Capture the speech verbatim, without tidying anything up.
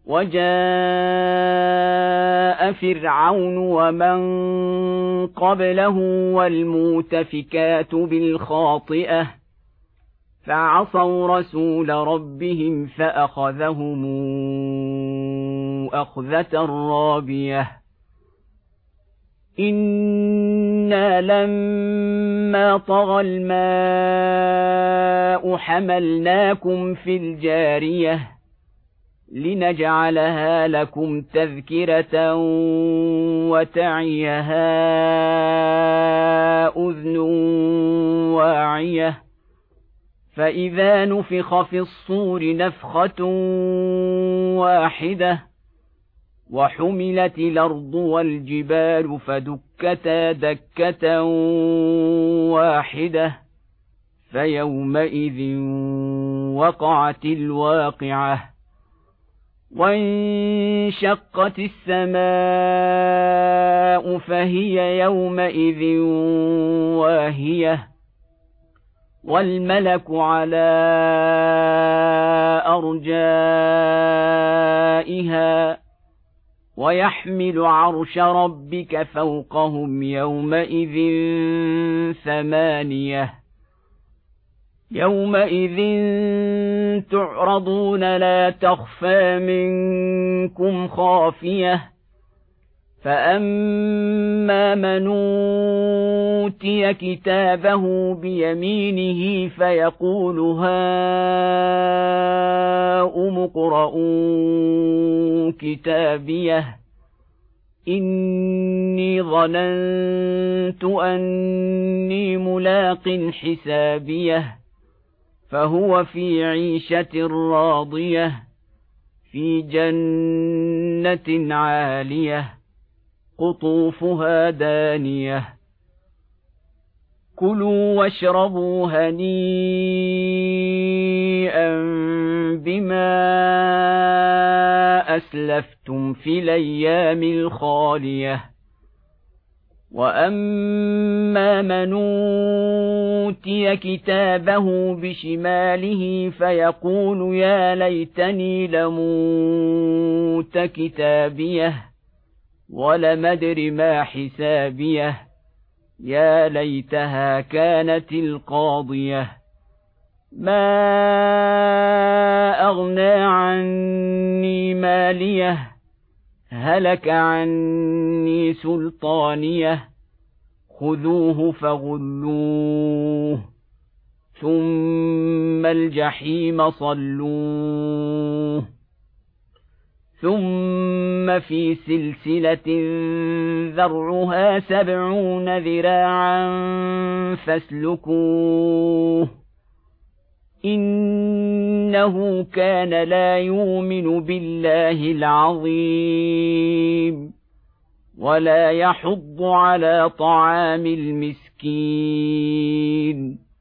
وجاء فرعون ومن قبله والمؤتفكات بالخاطئة فعصوا رسول ربهم فأخذهم أخذة رابية إنا لما طغى الماء حملناكم في الجارية لنجعلها لكم تذكرة وتعيها أذن واعية فإذا نفخ في الصور نفخة واحدة وحملت الأرض والجبال فدكتا دكة واحدة فيومئذ وقعت الواقعة وانشقت السماء فهي يومئذ واهية والملك على أرجائها ويحمل عرش ربك فوقهم يومئذ ثمانية يومئذ تعرضون لا تخفى منكم خافية فأما من أوتي كتابه بيمينه فيقول هاؤم اقرءوا كتابيه إني ظننت أني ملاق حسابيه فهو في عيشة راضية في جنة عالية قطوفها دانية كلوا واشربوا هنيئا بما أسلفتم في الأيام الخالية وأما من أوتي كتابه بشماله فيقول يا ليتني لموت كتابيه ولم أدر ما حسابيه يا ليتها كانت القاضية ما أغنى عني ماليه هلك عني سلطانيه خذوه فغلوه ثم الجحيم صلوه ثم في سلسلة ذرعها سبعون ذراعا فاسلكوه إنه كان لا يؤمن بالله العظيم ولا يحض على طعام المسكين